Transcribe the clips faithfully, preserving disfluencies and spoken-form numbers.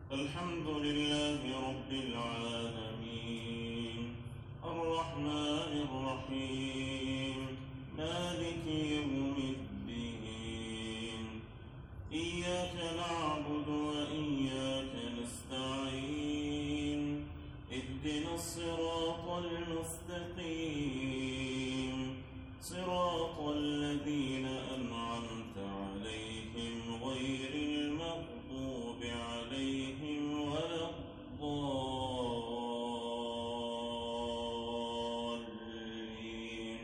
الحمد لله رب العالمين الرحمن الرحيم مالك يوم الدين إياك نعبد وإياك نستعين اهدنا الصراط المستقيم صراط الذين أنعمت عليهم غير المغضوب عليهم ولا الضالين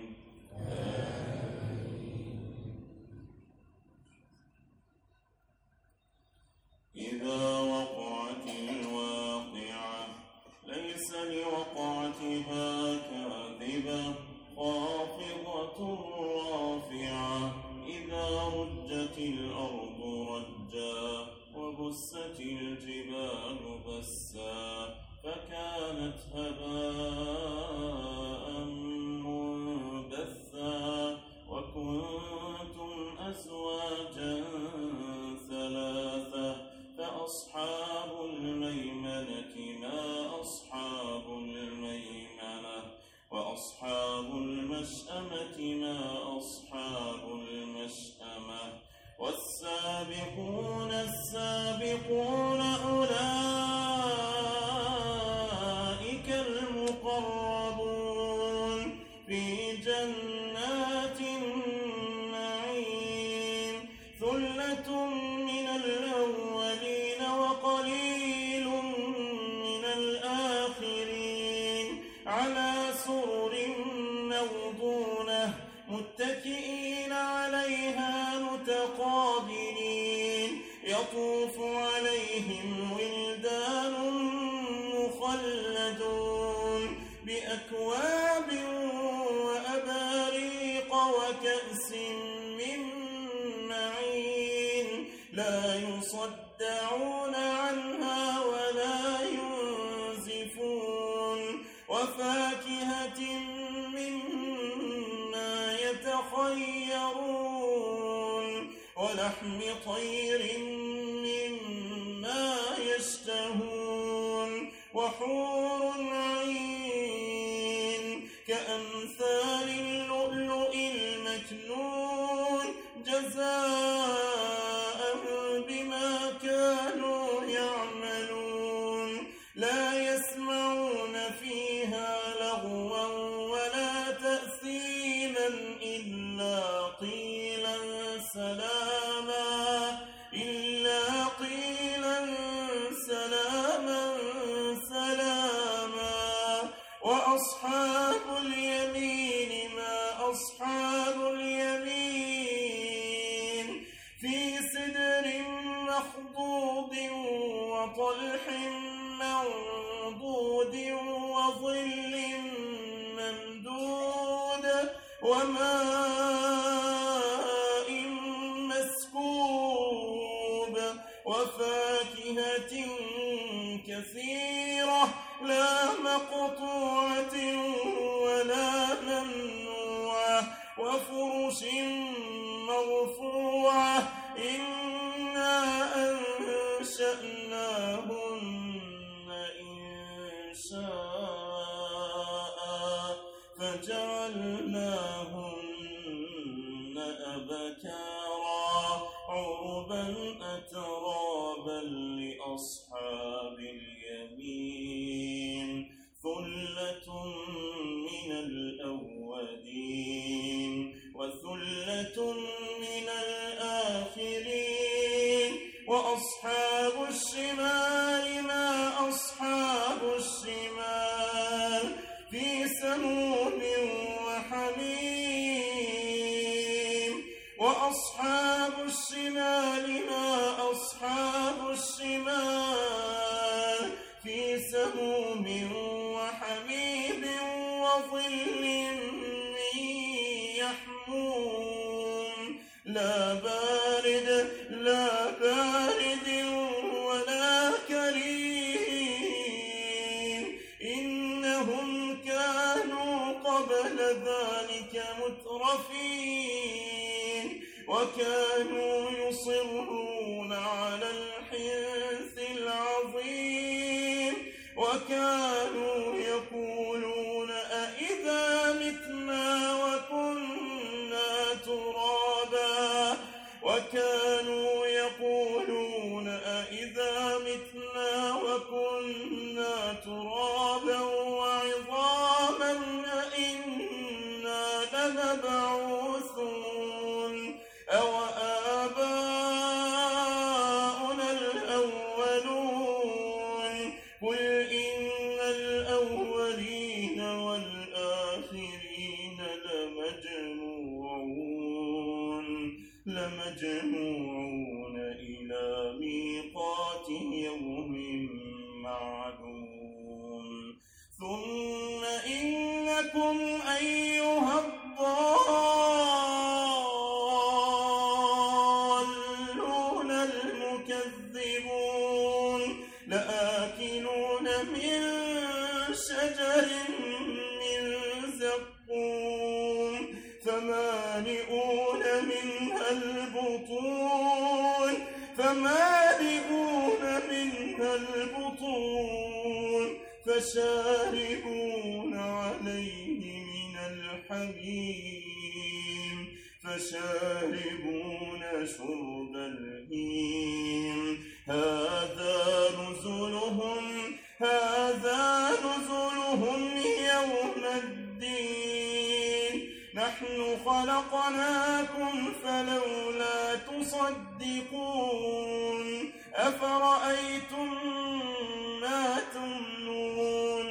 إذا وقعت الواقعة ليس لوقعتها كاذبة خافضة رافعة إذا رجت الأرض رجا وبست الجبال بسا فكانت هباء منبثا وكنتم أزواجا ثلاثة فأصحاب الميمنة ما أصحاب الميمنة وأصحاب المشأمة ما أصحاب المشأمة والسابقون السابقون أولئك المقربون في جنات النعيم ثلة من الأولين وقليل من الآخرين على سرر موضونة متكئين عليها متقابلين يطوف عليهم ولدان مخلدون بأكواب وأباريق وكأس من معين لا يصدعون عنها ولا ينزفون وفاكهة مما يتخيرون ولحم طير مما يشتهون وحور عين كأمثال اللؤلؤ المكنون جزاء بما كانوا يعملون لا يسمعون فيها لغوا ولا تأثيما إلا قيلا سلاما إلا قيلا سلاما سلاما وأصحاب اليمين ما أصحاب اليمين في سدر مخضود وطلح منضود وظل ممدود وماء مسكوب وفاكهة كثيرة لا مقطوعة ولا ممنوعة وفرش مرفوعة إنا أنشأناهن إنشاء فجعلناهن أبكارا عربا أترابا لأصحاب اليمين ثلة من الأولين وثلة من الآخرين وأصحاب الشمال ما أصحاب الشمال في سموم وحميم وأصحاب الشمال ما أصحاب الشمال في سموم وحميم وظل من يحموم لا بارد لا بارد ولا كريم إنهم كانوا قبل ذلك مترفين وكانوا يصرون على الحنث العظيم ترابا وكانوا يقولون أئذا متنا وكنا ترابا وعظاما أئنا لمبعوثون أو آباؤنا الأولون قل إن الأولين والآخرين لمجموعون لمجموعون إلى ميقات يوم معلوم ثم إنكم أيها الضالون المكذبون لآكلون من شجر من زقوم فمالئون منها البطون فمالئون منها البطون فشاربون عليه من الحميم فشاربون شرب الهيم هذا نزلهم هذا نزلهم يوم الدين نحن خلقناكم فلولا تصدقون أفرأيتم ما تمنون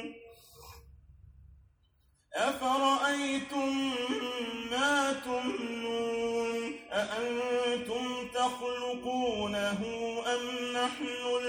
أفرأيتم ما تمنون أأنتم تخلقونه أم نحن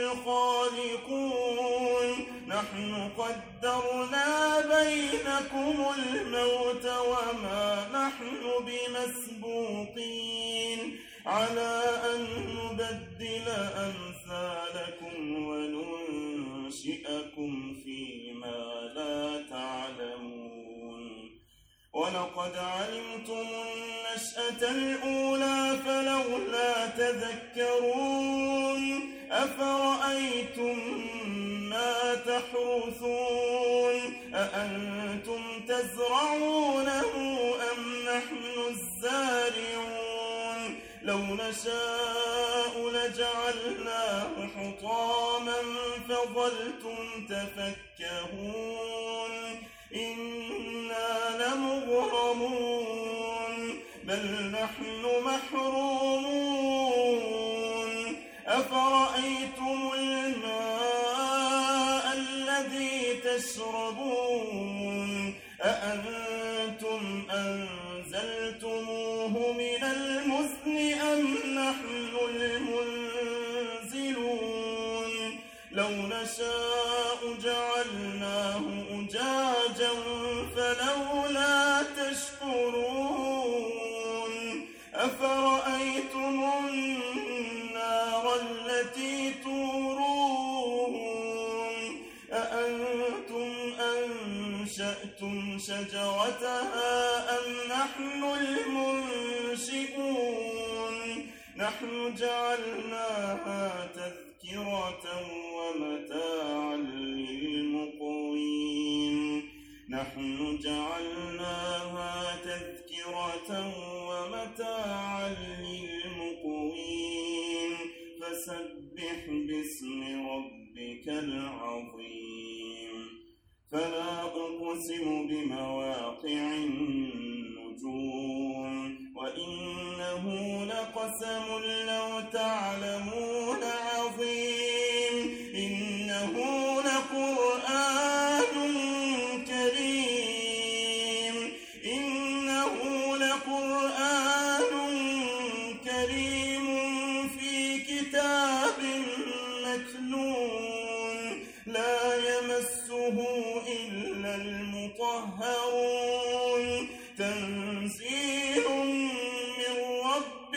الخالقون نحن قدرنا بينكم الموت وما نحن بمسبوقين على أن نبدل أمثالكم وننشئكم فيما لا تعلمون ولقد علمتم النشأة الأولى فلولا تذكرون أفرأيتم ما تحرثون أأنتم تزرعونه أم نحن الزارعون لو نشاء لجعلناه حطاما فظلتم تفكهون إنا لمغرمون بل نحن محرومون أفرأيتم الماء الذي تشربون أأنتم أنزلتموه من المزن أم نحن المنزلون لو نشاء جعلناه أجاجا فلولا تشكرون أفرأيتم النار التي تورون أأنتم أنشأتم شجرتها أم نحن المنشئون نحن جعلناها تذكرة ومتاعا للمقوين نحن جعلناها تذكرة ومتاعا للمقوين فسبح باسم ربك العظيم فلا أقسم بمواقع النجوم وإنه لقسم لو تعلمون عظيم إنه لقرآن كريم إنه لقرآن كريم في كتاب مكنون لا يمسه إلا المطهرون تنزيل من رب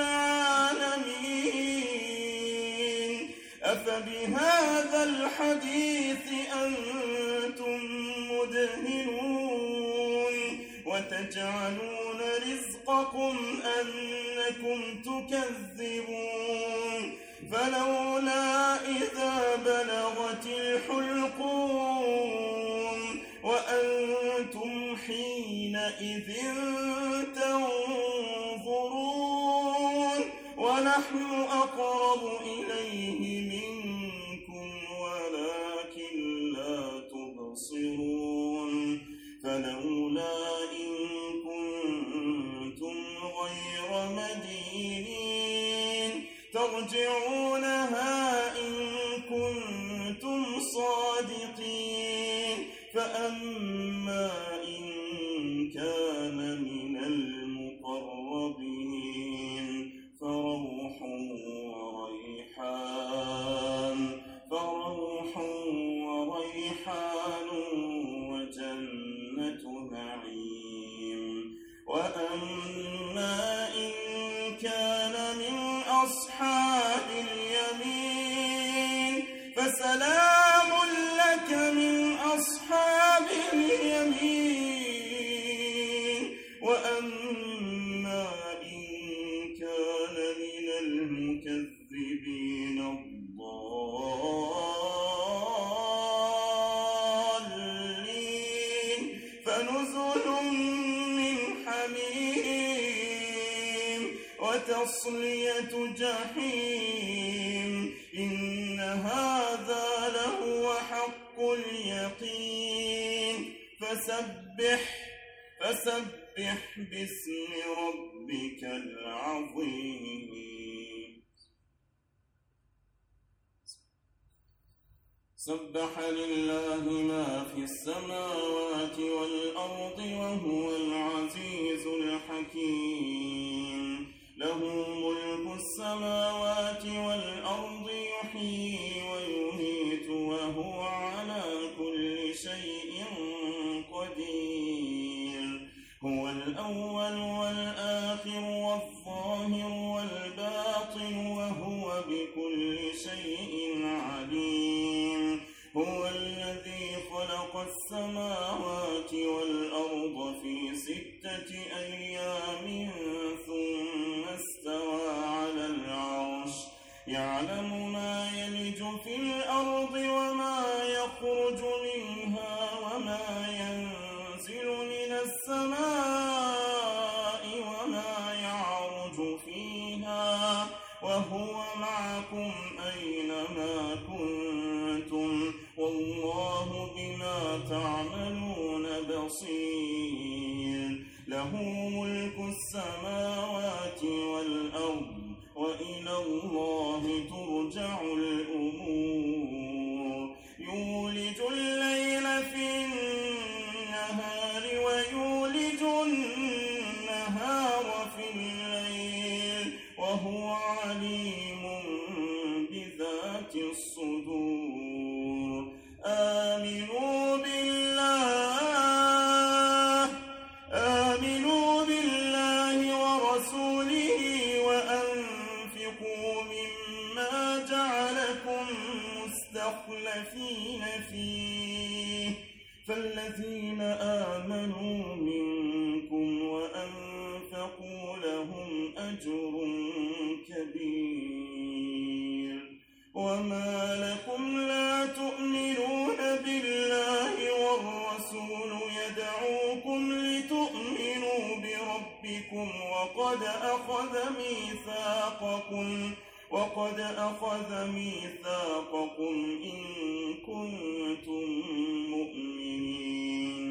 العالمين أفبهذا الحديث أنتم مدهنون وتجعلون رزقكم أنكم تكذبون فلولا إذا بلغت الحلقوم وأنتم حينئذ تنظرون ونحن أقرب إليه منكم ولكن لا تبصرون فلولا إن كنتم غير مدينين ترجعونها إن كنتم صادقين فأما إن كان من المقربين فروح وريحان فروح وريحان وجنة نعيم وأما إن كان من أصحاب اليمين فسلام لك من أصحاب اليمين وأما إن كان من المكذبين الضالين فنزل من حميم وتصلية جحيم إن هذا لهو حق اليقين فسبح فسبح باسم ربك العظيم سبح لله ما في السماوات والأرض وهو العزيز الحكيم له ملك السماوات والأرض يحيي ويميت وهو على كل شيء قدير هو الأول والآخر والظاهر والباطن وهو بكل شيء عليم هو الذي خلق السماوات والأرض في ستة أيام ثم استوى على العرش يعلم ما يلج في الأرض وما يخرج منها وما ينزل من السماء وما يعرج فيها وهو معكم أينما كنتم والله بما تعملون بصير له ملك السماوات والأرض وإلى الله ترجع الأمور يولج الليل في النهار ويولج النهار في الليل وهو عليم بذات الصدور آمنوا بالله آمنوا بالله ورسوله وأنفقوا مما جعلكم مستخلفين فيه فالذين آمنوا منكم وأنفقوا لهم أجر كبير وما لكم لا تؤمنون بالله والرسول يدعوكم لتؤمنوا بربكم وقد أخذ ميثاقكم وقد أخذ ميثاقكم إن كنتم مؤمنين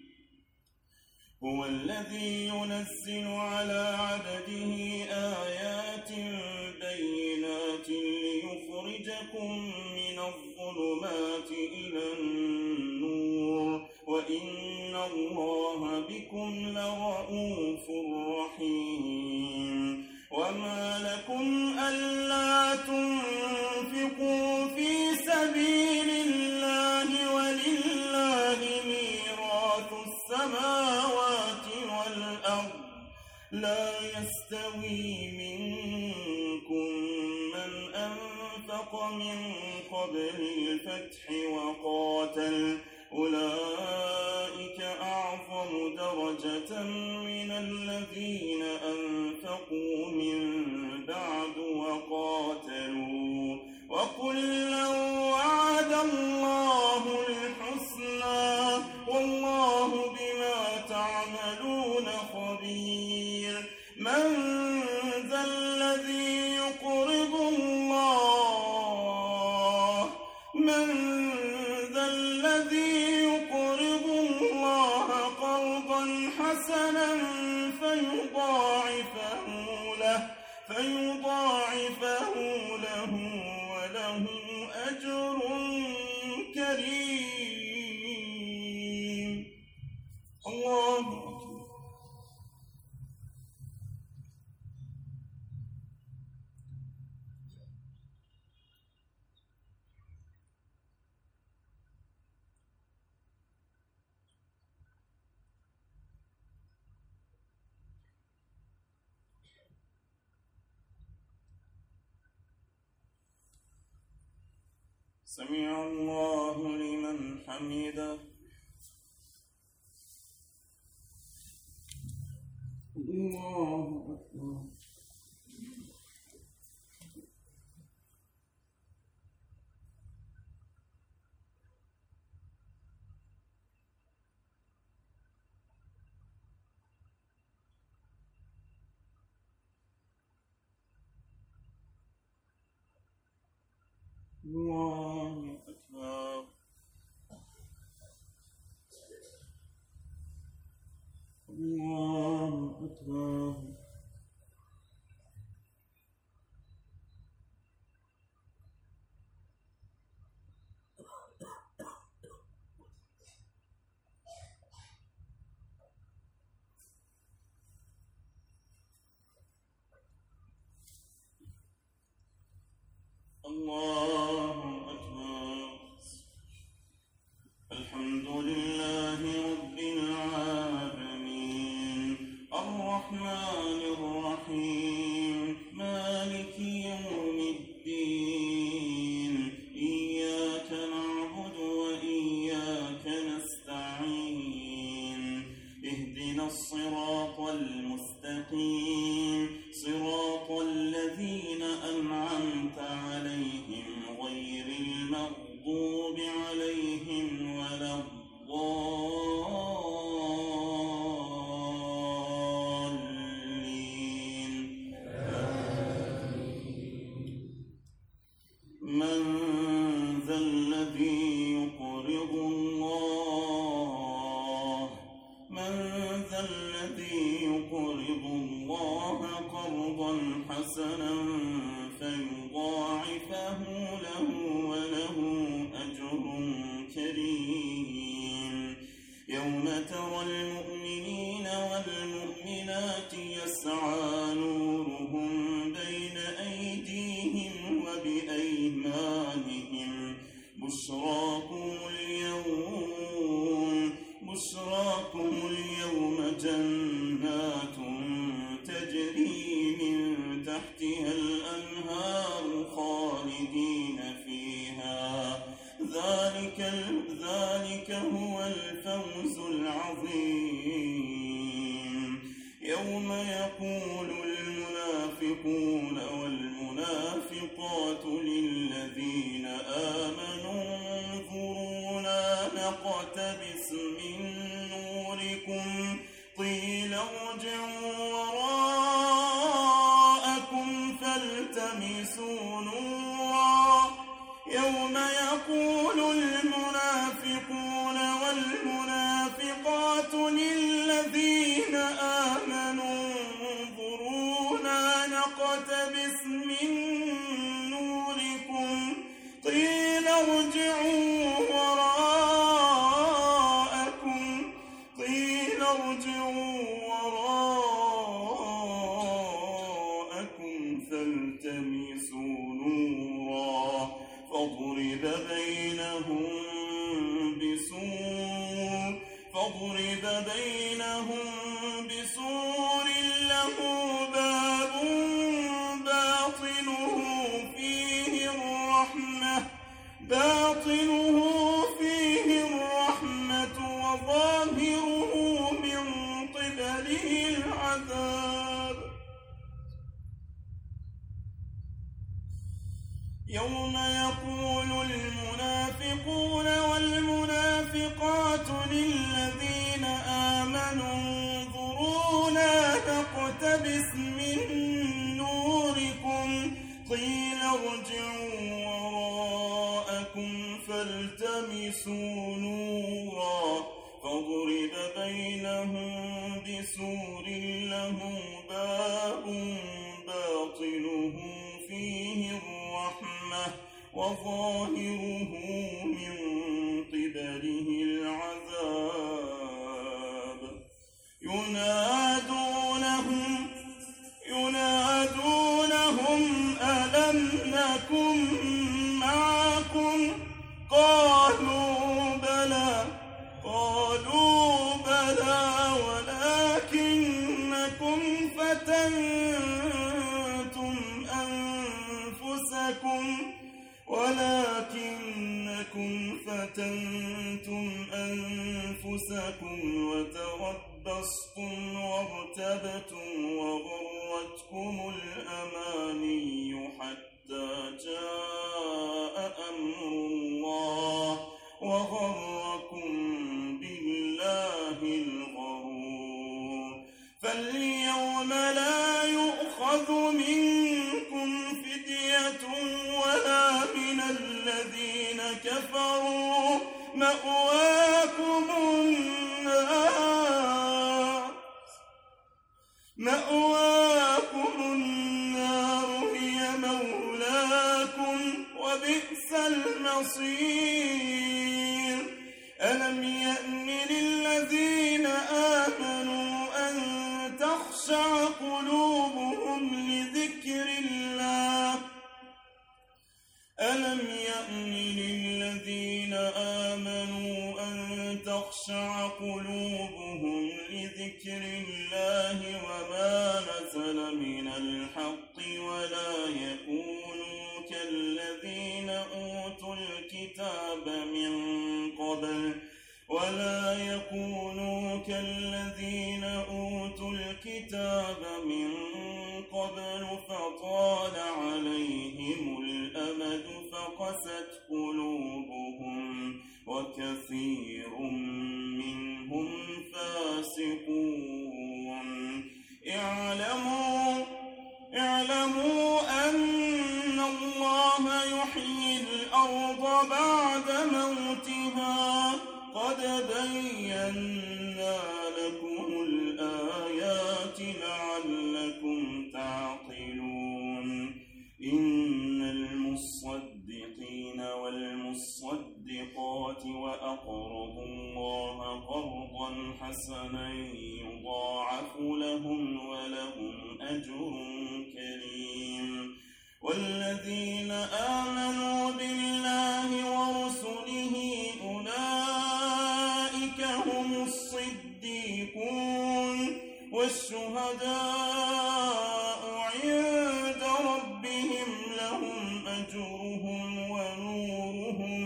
هو الذي ينزل على عبده آيات بينات ليخرجكم من الظلمات إلى النور وإن الله بكم لرؤوف رحيم وما لكم ألا تنفقوا في سبيل الله ولله ميراث السماوات والأرض لا يستوي منكم من أنفق من قبل الفتح وقاتل أولئك أعظم درجة من الذين أنفقوا من بعد وقاتلوا وكلا وعد الله الحسنى والله بما تعملون خبير من ذا الذي يقول مثله فيضاعفه له وله أجر كريم. الله أكبر. سمع الله لمن حمده. الله أكبر. الله أكبر. الله أكبر. الله أكبر. الحمد لله رب العالمين الرحمن الرحيم مالك يوم الدين إياك نعبد وإياك نستعين اهدنا الصراط المستقيم صراط الذين أنعمت عليهم غير المغضوب عليهم ولا الضالين. من ذا الذي يقرض الله من ذا الذي يقرض الله قرضا حسنا فيضاعفه له وله أجر كريم. يوم ترى المؤمنين والمؤمنات يسعى نورهم بين أيديهم وبأيمانهم بشراكم اليوم بشراكم اليوم جنات تجري من تحتها الأنهار خالدين فيها ذلك ذلك هو الفوز العظيم. يوم يقول المنافقون والمنافقات للذين آمنوا انظرونا نقتبس من نوركم قيل ارجعوا وراءكم فالتمسوا نورا. يوم يقول المنافقون والمنافقات للذين آمنوا انظرونا نقتبس من نوركم قيل ارجعوا وراءكم قيل ارجعوا وراءكم فالتمسوا نورا فضرب بينهم بسور فضرب بينهم بسور له باب باطنه فيه الرحمة باطنه فيه الرحمة وظاهره من قبله العذاب. يوم يقول المنافقون والمنافقات للذين آمنوا انظرونا نقتبس من نوركم قيل ارجعوا وراءكم فالتمسوا نورا فضرب بينهم بسور له باب فيه الرحمة وظاهره من قبله العذاب ينادونهم ينادونهم ألم نكن معكم قالوا بلى قالوا بلى ولكنكم فتنتم أنفسكم ولكنكم فتنتم أنفسكم وتربصتم وارتبتم وغرتكم الأماني حتى جاء أمر الله وغركم بالله الغرور فاليوم لا يؤخذ منكم فدية ولا من الذين كفروا مأواكم النار مأواكم النار هي مولاكم وبئس المصير ألم يأن للذين آمنوا أن تخشع قلوبهم لذكر الله ألم يأن للذين آمنوا أن تخشع قلوبهم لذكر الله وما نزل من الحق ولا يكونوا كالذين أوتوا الكتاب من قبل ولا يكونوا كالذين أوتوا الكتاب من قبل فطال عليهم الأمد فقست قلوبهم وكثير منهم فاسقون اعلموا اعلموا أن الله يحيي الأرض بعد موتها قد بينا لكم الآيات لعلكم تعقلون إن المصدقين والمصدقات وأقرضوا الله قرضا حسنا يضاعف لهم ولهم أجر كريم والذين آمنوا بالله ورسله أولئك هم الصديقون والشهداء عند ربهم لهم أجرهم ونورهم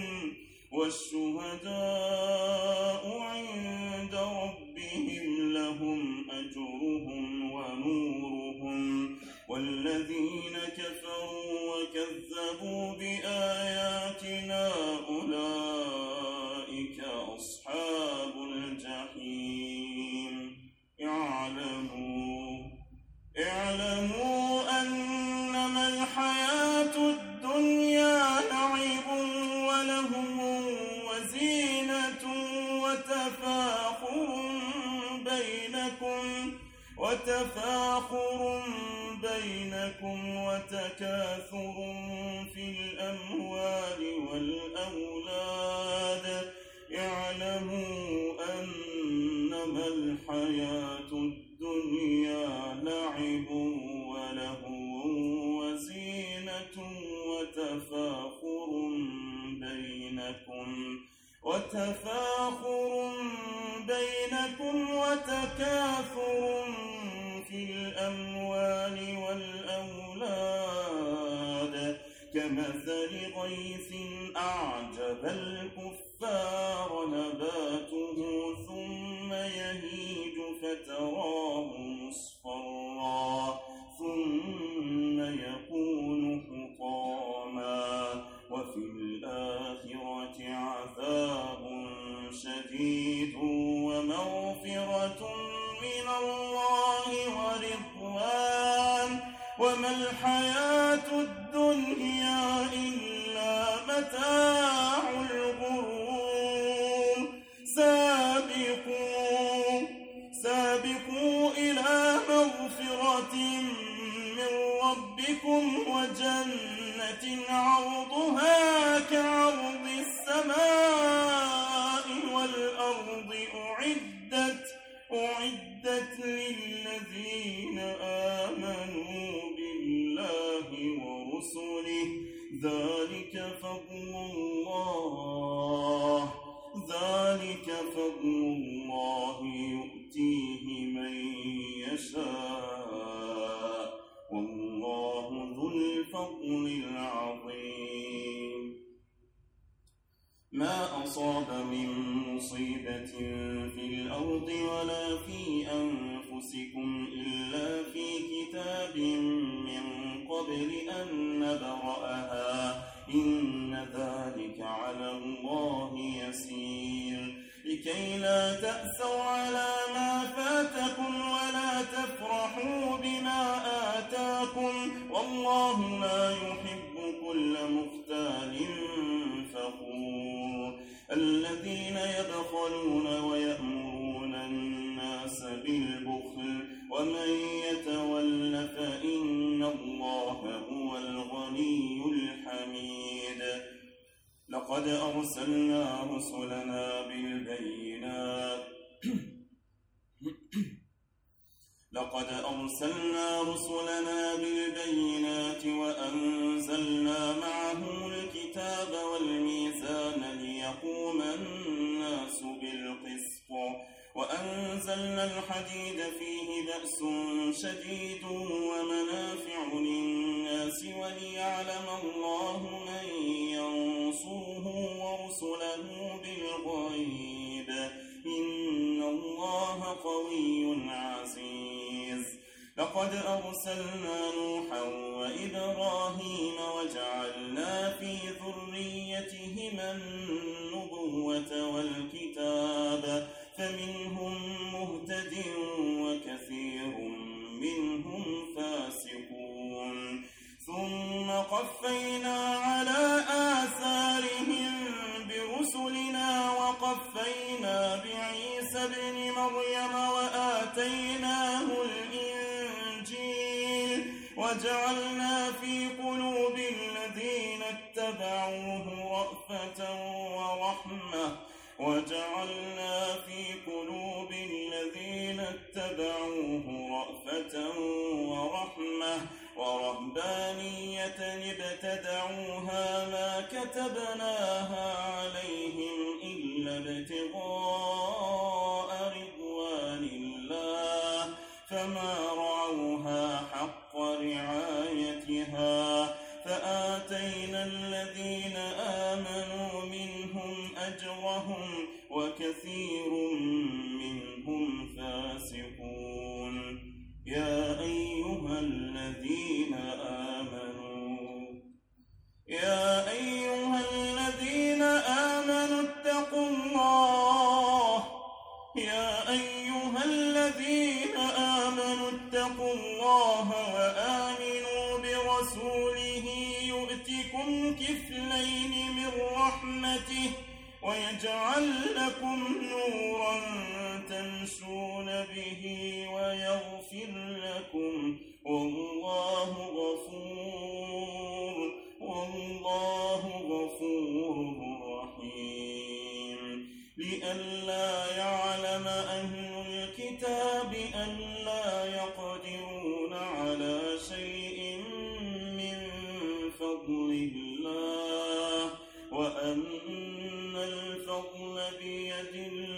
والشهداء عند ربهم لهم أجرهم ونورهم والذين كفروا وكذبوا بآياتنا أولئك أصحاب الجحيم اعلموا اعلموا أنما الحياة الدنيا لعب ولهو وزينة وتفاخر بينكم وتفاخر بينكم وتكاثر في الأموال والأولاد اعلموا أنما الحياة الدنيا لعب ولهو وزينة وتفاخر بينكم وتفاخر بينكم وتكاثر في الأموال والأولاد كمثل غيث أعجب الكفار نباته ثم يهيج فتراه مصفرا ثم يكون حطاما وفي الآخرة عذاب شديد ومغفرة من الله ورضوان وما الحياة الدنيا إلا متاع الغرور سابقوا سابقوا إلى مغفرة من ربكم وجنة عرضها كعرض السماء والأرض أعدت أعدت للذين آمنوا بالله ورسله ذلك فضل الله ذلك فضل الله يؤتيه من يشاء والله ذو الفضل العظيم. ما أصاب من مصيبة في الأرض ولا في أنفسكم إلا في كتاب من قبل أن نبرأها إن ذلك على الله يسير. لكي لا تأسوا على ما فاتكم ولا تفرحوا بما آتاكم والله لا يحب كل مختال فخور. الذين يبخلون ويأمرون الناس بالبخل ومن يتول فإن الله هو الغني الحميد. لقد أرسلنا رسلنا بالبينات لقد أرسلنا رسلنا بالبينات وأنزلنا معهم الكتاب والميزان ليقوم الناس بالقسط وأنزلنا الحديد فيه بأس شديد ومنافع للناس وليعلم الله من ينصره ورسله بالغيب إن الله قوي عزيز. لقد أرسلنا نوحا وإبراهيم وجعلنا في ذريتهما النبوة والكتاب فمنهم مهتد وكثير منهم فاسقون. ثم قفينا على آثارهم برسلنا وقفينا بعيسى ابن مريم وآتيناه الإنجيل وجعلنا في قلوب الذين اتبعوه رأفة ورحمة وجعلنا في قلوب الذين اتبعوه رأفة ورحمة ورهبانية ابتدعوها ما كتبناها عليهم إلا ابتغاء رضوان الله فما رعوها حق رعايتها فآتينا الذين آمنوا منهم أجرهم وكثير منهم فاسقون. يا أيها الذين آمنوا يا أيها الذين آمنوا اتقوا الله يا أيها الذين آمنوا اتقوا الله وآمنوا برسوله يؤتكم كفلين من رحمته ويجعل لكم نورا تمشون به ويغفر لكم والله غفور والله غفور رحيم. لئلا يعلم أهل الكتاب ألا يقدرون على شيء من فضل الله وأن الفضل بيد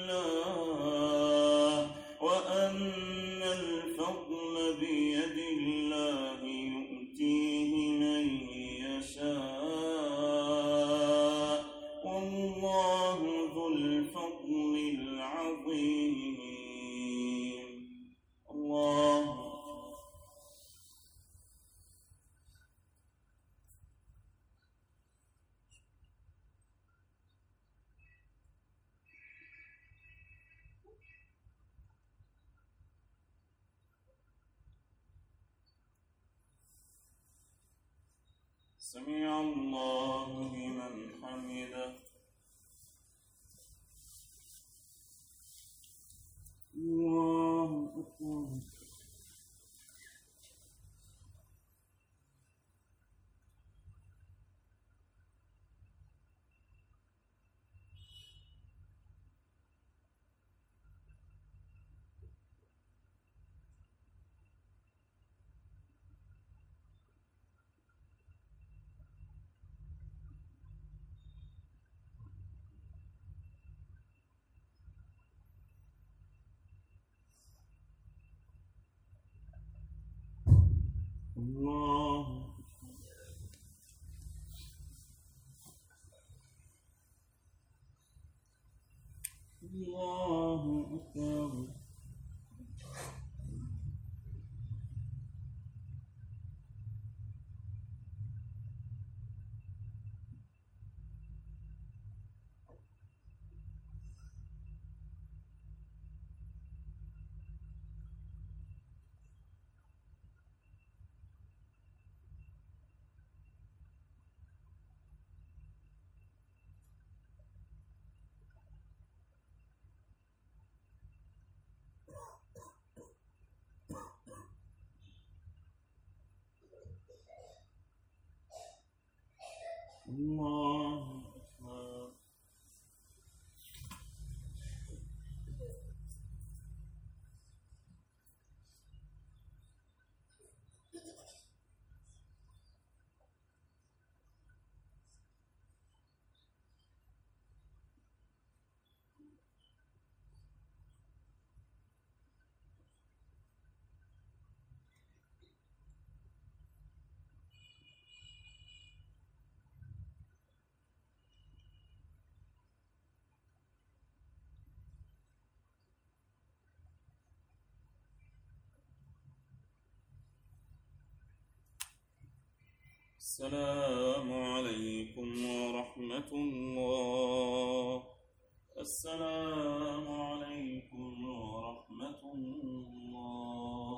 الله وأن الفضل بيد الله يؤتيه من يشاء والله ذو الفضل العظيم. الله سمع الله لمن حمده. الله أكبر. الله الله أكبر. الله أكبر. السلام عليكم ورحمة الله. السلام عليكم ورحمة الله.